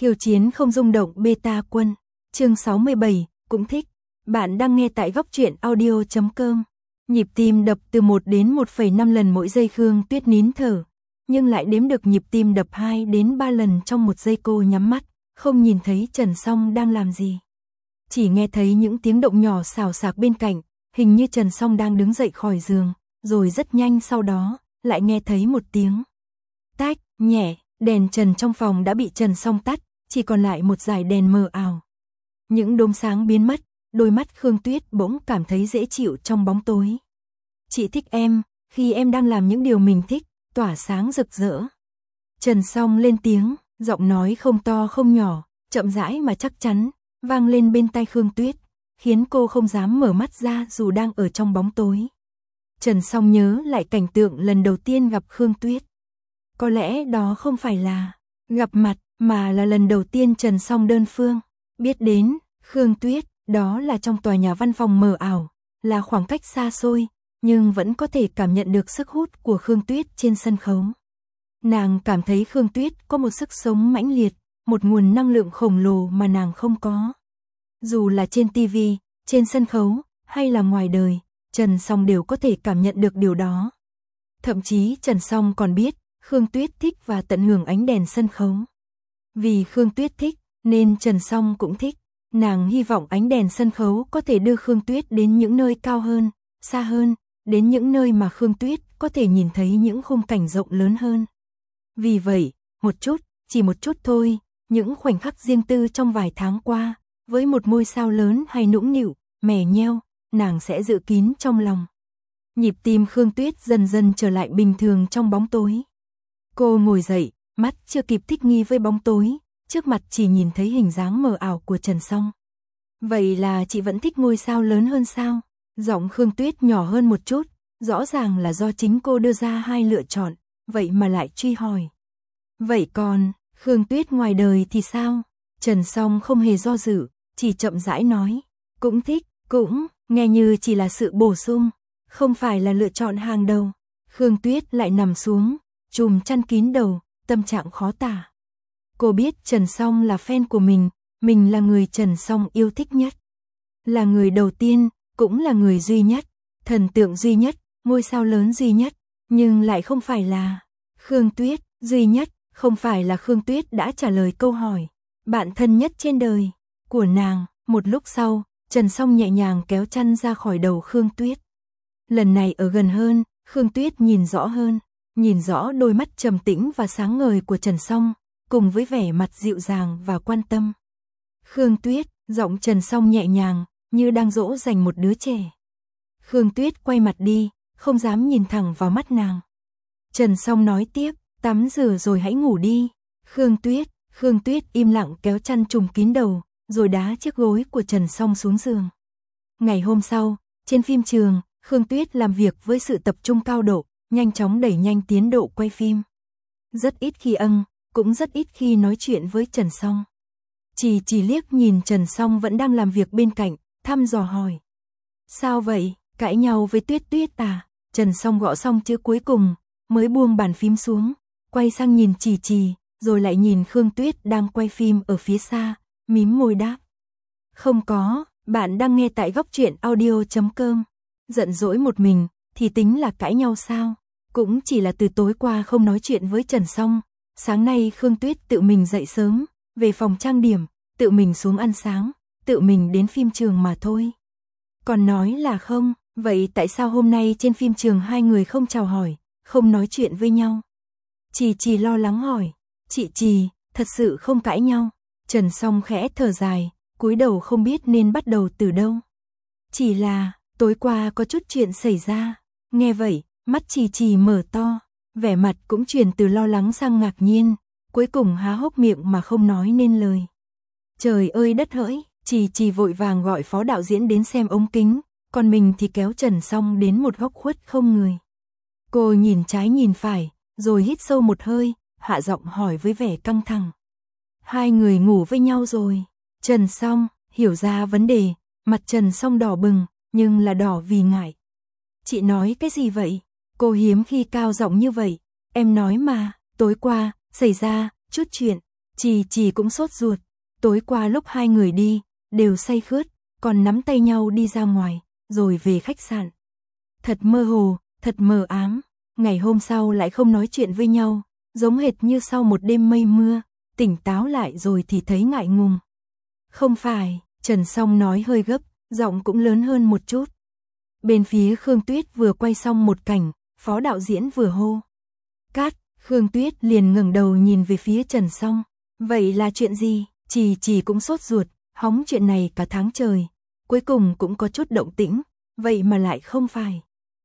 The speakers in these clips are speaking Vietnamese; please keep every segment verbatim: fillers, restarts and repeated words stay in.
Khiêu chiến không rung động beta quân. Chương sáu mươi bảy, cũng thích. Bạn đang nghe tại góc truyện audio chấm com. Nhịp tim đập từ một đến một phẩy năm lần mỗi giây. Khương Tuyết nín thở, nhưng lại đếm được nhịp tim đập hai đến ba lần trong một giây. Cô nhắm mắt, không nhìn thấy Trần Song đang làm gì. Chỉ nghe thấy những tiếng động nhỏ xào xạc bên cạnh, hình như Trần Song đang đứng dậy khỏi giường, rồi rất nhanh sau đó, lại nghe thấy một tiếng tách nhẹ, đèn trần trong phòng đã bị Trần Song tắt, chỉ còn lại một dải đèn mờ ảo. Những đốm sáng biến mất, đôi mắt Khương Tuyết bỗng cảm thấy dễ chịu trong bóng tối. Chị thích em, khi em đang làm những điều mình thích, tỏa sáng rực rỡ. Trần Song lên tiếng, giọng nói không to không nhỏ, chậm rãi mà chắc chắn, vang lên bên tai Khương Tuyết, khiến cô không dám mở mắt ra dù đang ở trong bóng tối. Trần Song nhớ lại cảnh tượng lần đầu tiên gặp Khương Tuyết. Có lẽ đó không phải là gặp mặt, mà là lần đầu tiên Trần Song đơn phương biết đến Khương Tuyết, đó là trong tòa nhà văn phòng mờ ảo, là khoảng cách xa xôi, nhưng vẫn có thể cảm nhận được sức hút của Khương Tuyết trên sân khấu. Nàng cảm thấy Khương Tuyết có một sức sống mãnh liệt, một nguồn năng lượng khổng lồ mà nàng không có. Dù là trên ti vi, trên sân khấu, hay là ngoài đời, Trần Song đều có thể cảm nhận được điều đó. Thậm chí Trần Song còn biết, Khương Tuyết thích và tận hưởng ánh đèn sân khấu. Vì Khương Tuyết thích, nên Trần Song cũng thích. Nàng hy vọng ánh đèn sân khấu có thể đưa Khương Tuyết đến những nơi cao hơn, xa hơn, đến những nơi mà Khương Tuyết có thể nhìn thấy những khung cảnh rộng lớn hơn. Vì vậy, một chút, chỉ một chút thôi, những khoảnh khắc riêng tư trong vài tháng qua, với một ngôi sao lớn hay nũng nịu, mè nheo, nàng sẽ giữ kín trong lòng. Nhịp tim Khương Tuyết dần dần trở lại bình thường trong bóng tối. Cô ngồi dậy, mắt chưa kịp thích nghi với bóng tối, trước mặt chỉ nhìn thấy hình dáng mờ ảo của Trần Song. Vậy là chị vẫn thích ngôi sao lớn hơn sao? Giọng Khương Tuyết nhỏ hơn một chút, rõ ràng là do chính cô đưa ra hai lựa chọn, vậy mà lại truy hỏi. Vậy còn, Khương Tuyết ngoài đời thì sao? Trần Song không hề do dự, chỉ chậm rãi nói. Cũng thích, cũng, nghe như chỉ là sự bổ sung, không phải là lựa chọn hàng đầu. Khương Tuyết lại nằm xuống, chùm chăn kín đầu, tâm trạng khó tả. Cô biết Trần Song là fan của mình, mình là người Trần Song yêu thích nhất. Là người đầu tiên, cũng là người duy nhất, thần tượng duy nhất, ngôi sao lớn duy nhất, nhưng lại không phải là Khương Tuyết duy nhất, không phải là Khương Tuyết đã trả lời câu hỏi bạn thân nhất trên đời của nàng. Một lúc sau, Trần Song nhẹ nhàng kéo chăn ra khỏi đầu Khương Tuyết. Lần này ở gần hơn, Khương Tuyết nhìn rõ hơn, nhìn rõ đôi mắt trầm tĩnh và sáng ngời của Trần Song, cùng với vẻ mặt dịu dàng và quan tâm. Khương Tuyết, giọng Trần Song nhẹ nhàng, như đang dỗ dành một đứa trẻ. Khương Tuyết quay mặt đi, không dám nhìn thẳng vào mắt nàng. Trần Song nói tiếp, tắm rửa rồi hãy ngủ đi. Khương Tuyết, Khương Tuyết im lặng kéo chăn trùm kín đầu, rồi đá chiếc gối của Trần Song xuống giường. Ngày hôm sau, trên phim trường, Khương Tuyết làm việc với sự tập trung cao độ, nhanh chóng đẩy nhanh tiến độ quay phim. Rất ít khi âng, cũng rất ít khi nói chuyện với Trần Song. Chỉ chỉ liếc nhìn Trần Song vẫn đang làm việc bên cạnh, thăm dò hỏi. Sao vậy, cãi nhau với Tuyết Tuyết à? Trần Song gõ xong chữ cuối cùng, mới buông bàn phím xuống, quay sang nhìn Chỉ Chỉ, rồi lại nhìn Khương Tuyết đang quay phim ở phía xa, mím môi đáp. Không có, bạn đang nghe tại góc truyện audio chấm com. Giận dỗi một mình, thì tính là cãi nhau sao? Cũng chỉ là từ tối qua không nói chuyện với Trần Song. Sáng nay Khương Tuyết tự mình dậy sớm, về phòng trang điểm, tự mình xuống ăn sáng, tự mình đến phim trường mà thôi. Còn nói là không, vậy tại sao hôm nay trên phim trường hai người không chào hỏi, không nói chuyện với nhau? Chỉ chỉ lo lắng hỏi. Chị Trì, thật sự không cãi nhau. Trần Song khẽ thở dài, cúi đầu không biết nên bắt đầu từ đâu. Chỉ là, tối qua có chút chuyện xảy ra. Nghe vậy, mắt Trì Trì mở to, vẻ mặt cũng chuyển từ lo lắng sang ngạc nhiên, cuối cùng há hốc miệng mà không nói nên lời. Trời ơi đất hỡi, Trì Trì vội vàng gọi phó đạo diễn đến xem ống kính, còn mình thì kéo Trần Song đến một góc khuất không người. Cô nhìn trái nhìn phải, rồi hít sâu một hơi, hạ giọng hỏi với vẻ căng thẳng. Hai người ngủ với nhau rồi. Trần Song hiểu ra vấn đề, mặt Trần Song đỏ bừng, nhưng là đỏ vì ngại. Chị nói cái gì vậy? Cô hiếm khi cao giọng như vậy. Em nói mà, tối qua, xảy ra chút chuyện. Trì Trì cũng sốt ruột, tối qua lúc hai người đi, đều say khướt, còn nắm tay nhau đi ra ngoài, rồi về khách sạn. Thật mơ hồ, thật mờ ám, ngày hôm sau lại không nói chuyện với nhau, giống hệt như sau một đêm mây mưa, tỉnh táo lại rồi thì thấy ngại ngùng. Không phải, Trần Song nói hơi gấp, giọng cũng lớn hơn một chút. Bên phía Khương Tuyết vừa quay xong một cảnh, phó đạo diễn vừa hô. Cát, Khương Tuyết liền ngẩng đầu nhìn về phía Trần Song. Vậy là chuyện gì? Trì Trì cũng sốt ruột, hóng chuyện này cả tháng trời. Cuối cùng cũng có chút động tĩnh, vậy mà lại không phải.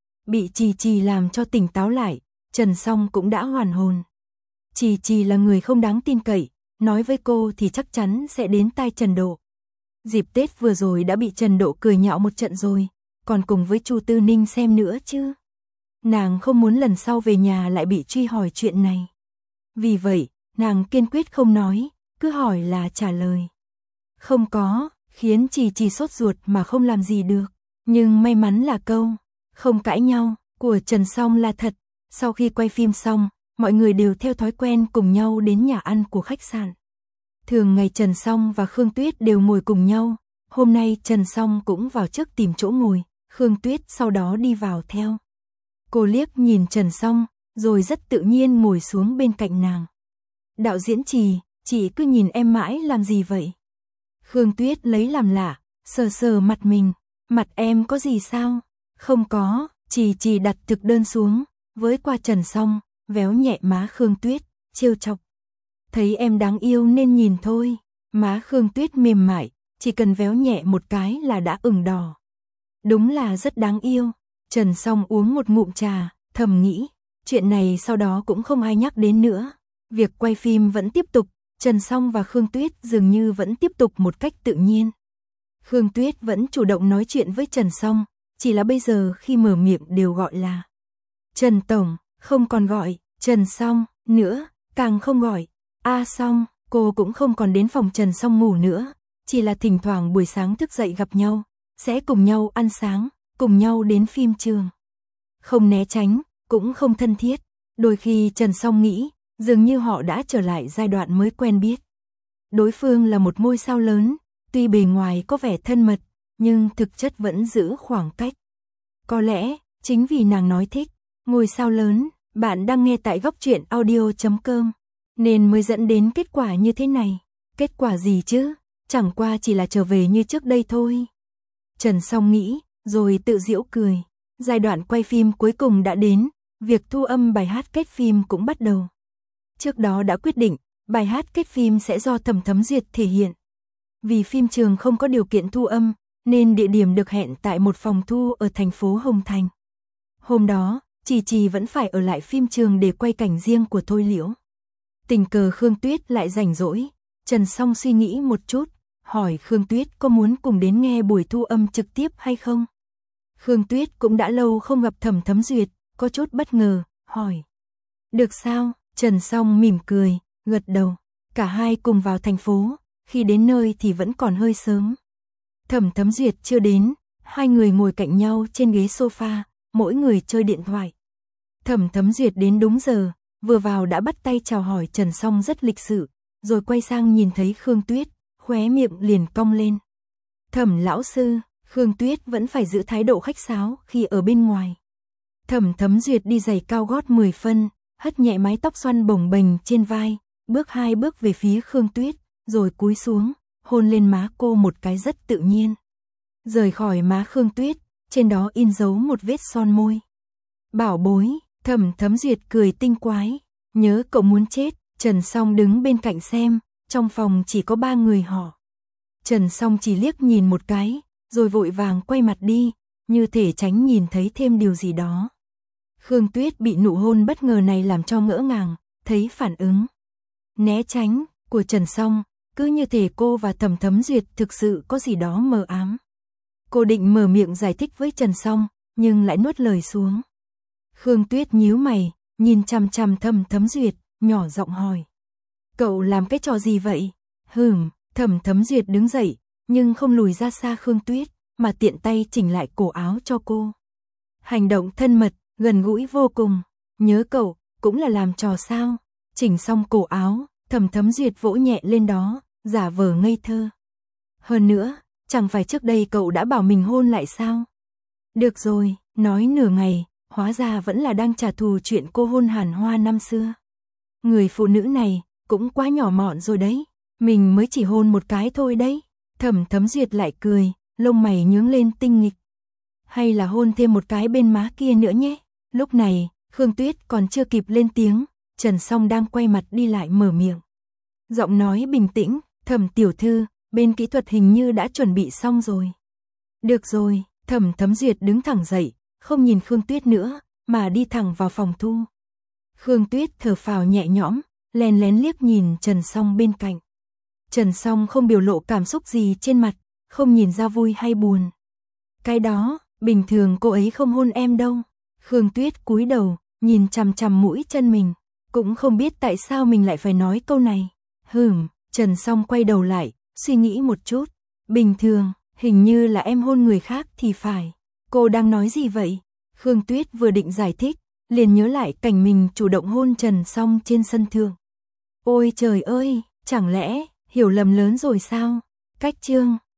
Bị Trì Trì làm cho tỉnh táo lại, Trần Song cũng đã hoàn hồn. Trì Trì là người không đáng tin cậy, nói với cô thì chắc chắn sẽ đến tai Trần Độ. Dịp Tết vừa rồi đã bị Trần Độ cười nhạo một trận rồi, còn cùng với Chu Tư Ninh xem nữa chứ. Nàng không muốn lần sau về nhà lại bị truy hỏi chuyện này. Vì vậy, nàng kiên quyết không nói, cứ hỏi là trả lời. Không có, khiến Trì Trì sốt ruột mà không làm gì được. Nhưng may mắn là câu, không cãi nhau, của Trần Song là thật. Sau khi quay phim xong, mọi người đều theo thói quen cùng nhau đến nhà ăn của khách sạn. Thường ngày Trần Song và Khương Tuyết đều ngồi cùng nhau. Hôm nay Trần Song cũng vào trước tìm chỗ ngồi, Khương Tuyết sau đó đi vào theo. Cô liếc nhìn Trần Song, rồi rất tự nhiên ngồi xuống bên cạnh nàng. Đạo diễn Trì, chị cứ nhìn em mãi làm gì vậy? Khương Tuyết lấy làm lạ, sờ sờ mặt mình. Mặt em có gì sao? Không có, Trì Trì đặt thực đơn xuống, với qua Trần Song, véo nhẹ má Khương Tuyết, trêu chọc. Thấy em đáng yêu nên nhìn thôi. Má Khương Tuyết mềm mại, chỉ cần véo nhẹ một cái là đã ửng đỏ. Đúng là rất đáng yêu. Trần Song uống một ngụm trà, thầm nghĩ, chuyện này sau đó cũng không ai nhắc đến nữa. Việc quay phim vẫn tiếp tục, Trần Song và Khương Tuyết dường như vẫn tiếp tục một cách tự nhiên. Khương Tuyết vẫn chủ động nói chuyện với Trần Song, chỉ là bây giờ khi mở miệng đều gọi là Trần Tổng, không còn gọi Trần Song nữa, càng không gọi A Song. Cô cũng không còn đến phòng Trần Song ngủ nữa, chỉ là thỉnh thoảng buổi sáng thức dậy gặp nhau, sẽ cùng nhau ăn sáng, cùng nhau đến phim trường. Không né tránh, cũng không thân thiết. Đôi khi Trần Song nghĩ, dường như họ đã trở lại giai đoạn mới quen biết. Đối phương là một ngôi sao lớn, tuy bề ngoài có vẻ thân mật, nhưng thực chất vẫn giữ khoảng cách. Có lẽ, chính vì nàng nói thích ngôi sao lớn, bạn đang nghe tại góc truyện audio chấm com, nên mới dẫn đến kết quả như thế này. Kết quả gì chứ? Chẳng qua chỉ là trở về như trước đây thôi. Trần Song nghĩ, rồi tự giễu cười. Giai đoạn quay phim cuối cùng đã đến, việc thu âm bài hát kết phim cũng bắt đầu. Trước đó đã quyết định, bài hát kết phim sẽ do Thẩm Thấm Duyệt thể hiện. Vì phim trường không có điều kiện thu âm, nên địa điểm được hẹn tại một phòng thu ở thành phố Hồng Thành. Hôm đó, Trì Trì vẫn phải ở lại phim trường để quay cảnh riêng của Thôi Liễu. Tình cờ Khương Tuyết lại rảnh rỗi, Trần Song suy nghĩ một chút, hỏi Khương Tuyết có muốn cùng đến nghe buổi thu âm trực tiếp hay không. Khương Tuyết cũng đã lâu không gặp Thẩm Thấm Duyệt, có chút bất ngờ, hỏi. Được sao? Trần Song mỉm cười, gật đầu. Cả hai cùng vào thành phố, khi đến nơi thì vẫn còn hơi sớm. Thẩm Thấm Duyệt chưa đến, hai người ngồi cạnh nhau trên ghế sofa, mỗi người chơi điện thoại. Thẩm Thấm Duyệt đến đúng giờ, vừa vào đã bắt tay chào hỏi Trần Song rất lịch sự, rồi quay sang nhìn thấy Khương Tuyết, khóe miệng liền cong lên. Thẩm lão sư, Khương Tuyết vẫn phải giữ thái độ khách sáo khi ở bên ngoài. Thẩm Thấm Duyệt đi giày cao gót mười phân, hất nhẹ mái tóc xoăn bồng bềnh trên vai, bước hai bước về phía Khương Tuyết, rồi cúi xuống, hôn lên má cô một cái rất tự nhiên. Rời khỏi má Khương Tuyết, trên đó in dấu một vết son môi. Bảo bối, Thẩm Thấm Duyệt cười tinh quái, nhớ cậu muốn chết. Trần Song đứng bên cạnh xem, trong phòng chỉ có ba người họ. Trần Song chỉ liếc nhìn một cái, rồi vội vàng quay mặt đi, như thể tránh nhìn thấy thêm điều gì đó. Khương Tuyết bị nụ hôn bất ngờ này làm cho ngỡ ngàng, thấy phản ứng né tránh của Trần Song, cứ như thể cô và Thẩm Thấm Duyệt thực sự có gì đó mờ ám. Cô định mở miệng giải thích với Trần Song, nhưng lại nuốt lời xuống. Khương Tuyết nhíu mày, nhìn chằm chằm Thẩm Thấm Duyệt, nhỏ giọng hỏi. Cậu làm cái trò gì vậy? Hừm, Thẩm Thấm Duyệt đứng dậy, nhưng không lùi ra xa Khương Tuyết, mà tiện tay chỉnh lại cổ áo cho cô. Hành động thân mật, gần gũi vô cùng. Nhớ cậu, cũng là làm trò sao? Chỉnh xong cổ áo, Thẩm Thấm Duyệt vỗ nhẹ lên đó, giả vờ ngây thơ. Hơn nữa, chẳng phải trước đây cậu đã bảo mình hôn lại sao? Được rồi, nói nửa ngày, hóa ra vẫn là đang trả thù chuyện cô hôn Hàn Hoa năm xưa. Người phụ nữ này, cũng quá nhỏ mọn rồi đấy. Mình mới chỉ hôn một cái thôi đấy. Thẩm Thấm Duyệt lại cười, lông mày nhướng lên tinh nghịch. Hay là hôn thêm một cái bên má kia nữa nhé. Lúc này, Khương Tuyết còn chưa kịp lên tiếng, Trần Song đang quay mặt đi lại mở miệng. Giọng nói bình tĩnh, Thẩm tiểu thư, bên kỹ thuật hình như đã chuẩn bị xong rồi. Được rồi, Thẩm Thấm Duyệt đứng thẳng dậy, không nhìn Khương Tuyết nữa, mà đi thẳng vào phòng thu. Khương Tuyết thở phào nhẹ nhõm, lén lén liếc nhìn Trần Song bên cạnh. Trần Song không biểu lộ cảm xúc gì trên mặt, không nhìn ra vui hay buồn. Cái đó, bình thường cô ấy không hôn em đâu. Khương Tuyết cúi đầu, nhìn chằm chằm mũi chân mình, cũng không biết tại sao mình lại phải nói câu này. Hừm, Trần Song quay đầu lại, suy nghĩ một chút. Bình thường, hình như là em hôn người khác thì phải. Cô đang nói gì vậy? Khương Tuyết vừa định giải thích, liền nhớ lại cảnh mình chủ động hôn Trần Song trên sân thượng. Ôi trời ơi, chẳng lẽ hiểu lầm lớn rồi sao? Cách chương